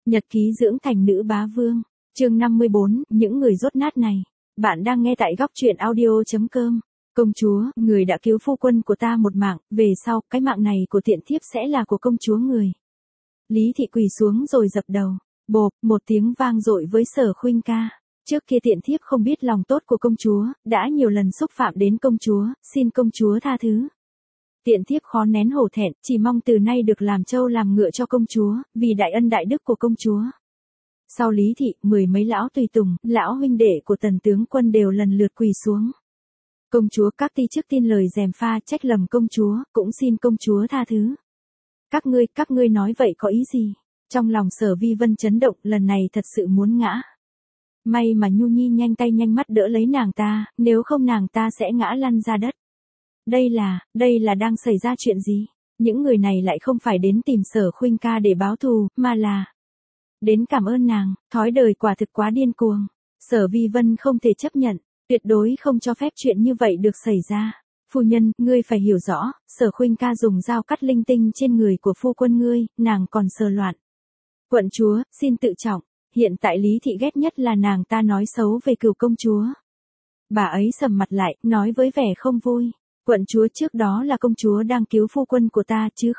Nhật ký dưỡng thành nữ bá vương. Chương 54, những người rốt nát này. Bạn đang nghe tại góc truyện audio.com. Công chúa, người đã cứu phu quân của ta một mạng, về sau, cái mạng này của tiện thiếp sẽ là của công chúa người. Lý thị quỳ xuống rồi dập đầu. Bộp, một tiếng vang dội với Sở Khuynh ca. Trước kia tiện thiếp không biết lòng tốt của công chúa, đã nhiều lần xúc phạm đến công chúa, xin công chúa tha thứ. Tiện thiếp khó nén hổ thẹn, chỉ mong từ nay được làm trâu làm ngựa cho công chúa, vì đại ân đại đức của công chúa. Sau Lý thị, mười mấy lão tùy tùng, lão huynh đệ của Tần tướng quân đều lần lượt quỳ xuống. Công chúa các ti trước tin lời gièm pha trách lầm công chúa, cũng xin công chúa tha thứ. Các ngươi nói vậy có ý gì? Trong lòng Sở Vi Vân chấn động, lần này thật sự muốn ngã. May mà Nhu Nhi nhanh tay nhanh mắt đỡ lấy nàng ta, nếu không nàng ta sẽ ngã lăn ra đất. Đây là đang xảy ra chuyện gì? Những người này lại không phải đến tìm Sở Khuynh ca để báo thù, mà là đến cảm ơn nàng, thói đời quả thực quá điên cuồng. Sở Vi Vân không thể chấp nhận, tuyệt đối không cho phép chuyện như vậy được xảy ra. Phu nhân, ngươi phải hiểu rõ, Sở Khuynh ca dùng dao cắt linh tinh trên người của phu quân ngươi, nàng còn sờ loạn. Quận chúa, xin tự trọng, hiện tại Lý thị ghét nhất là nàng ta nói xấu về Cửu công chúa. Bà ấy sầm mặt lại, nói với vẻ không vui. Quận chúa, trước đó là công chúa đang cứu phu quân của ta chứ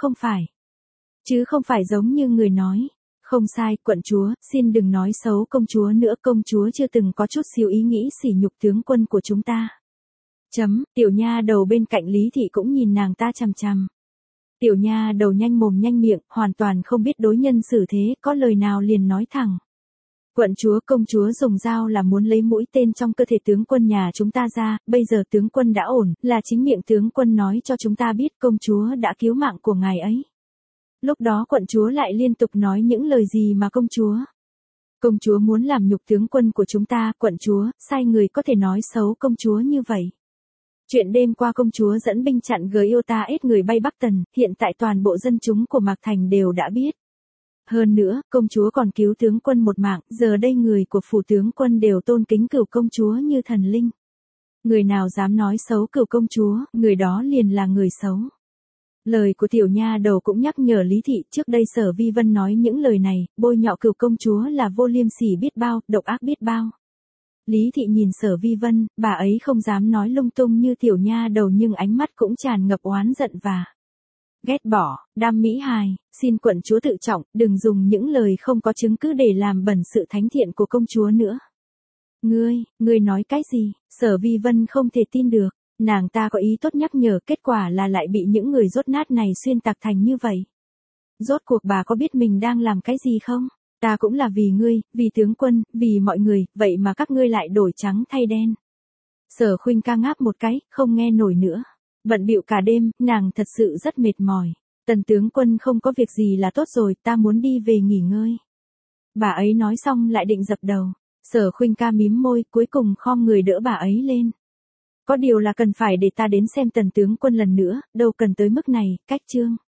không phải giống như người nói. Không sai, quận chúa, xin đừng nói xấu công chúa nữa, công chúa chưa từng có chút xíu ý nghĩ sỉ nhục tướng quân của chúng ta. Tiểu nha đầu bên cạnh Lý thị cũng nhìn nàng ta chằm chằm. Tiểu nha đầu nhanh mồm nhanh miệng, hoàn toàn không biết đối nhân xử thế, có lời nào liền nói thẳng. Quận chúa, công chúa dùng dao là muốn lấy mũi tên trong cơ thể tướng quân nhà chúng ta ra, bây giờ tướng quân đã ổn, là chính miệng tướng quân nói cho chúng ta biết công chúa đã cứu mạng của ngài ấy. Lúc đó quận chúa lại liên tục nói những lời gì mà công chúa muốn làm nhục tướng quân của chúng ta, quận chúa, sai người có thể nói xấu công chúa như vậy. Chuyện đêm qua công chúa dẫn binh chặn Giota ết người bay Bắc Tần, hiện tại toàn bộ dân chúng của Mạc Thành đều đã biết. Hơn nữa, công chúa còn cứu tướng quân một mạng, giờ đây người của phủ tướng quân đều tôn kính Cửu công chúa như thần linh. Người nào dám nói xấu Cửu công chúa, người đó liền là người xấu. Lời của tiểu nha đầu cũng nhắc nhở Lý thị, trước đây Sở Vi Vân nói những lời này, bôi nhọ Cửu công chúa là vô liêm sỉ biết bao, độc ác biết bao. Lý thị nhìn Sở Vi Vân, bà ấy không dám nói lung tung như tiểu nha đầu nhưng ánh mắt cũng tràn ngập oán giận và ghét bỏ. Đam mỹ hài, xin quận chúa tự trọng, đừng dùng những lời không có chứng cứ để làm bẩn sự thánh thiện của công chúa nữa. Ngươi nói cái gì? Sở Vi Vân không thể tin được, nàng ta có ý tốt nhắc nhở, kết quả là lại bị những người rốt nát này xuyên tạc thành như vậy. Rốt cuộc bà có biết mình đang làm cái gì không? Ta cũng là vì ngươi, vì tướng quân, vì mọi người, vậy mà các ngươi lại đổi trắng thay đen. Sở Khuynh ca ngáp một cái, không nghe nổi nữa. Bận bịu cả đêm, nàng thật sự rất mệt mỏi. Tần tướng quân không có việc gì là tốt rồi, ta muốn đi về nghỉ ngơi. Bà ấy nói xong lại định dập đầu. Sở Khuynh ca mím môi, cuối cùng khom người đỡ bà ấy lên. Có điều là cần phải để ta đến xem Tần tướng quân lần nữa, đâu cần tới mức này, cách chương.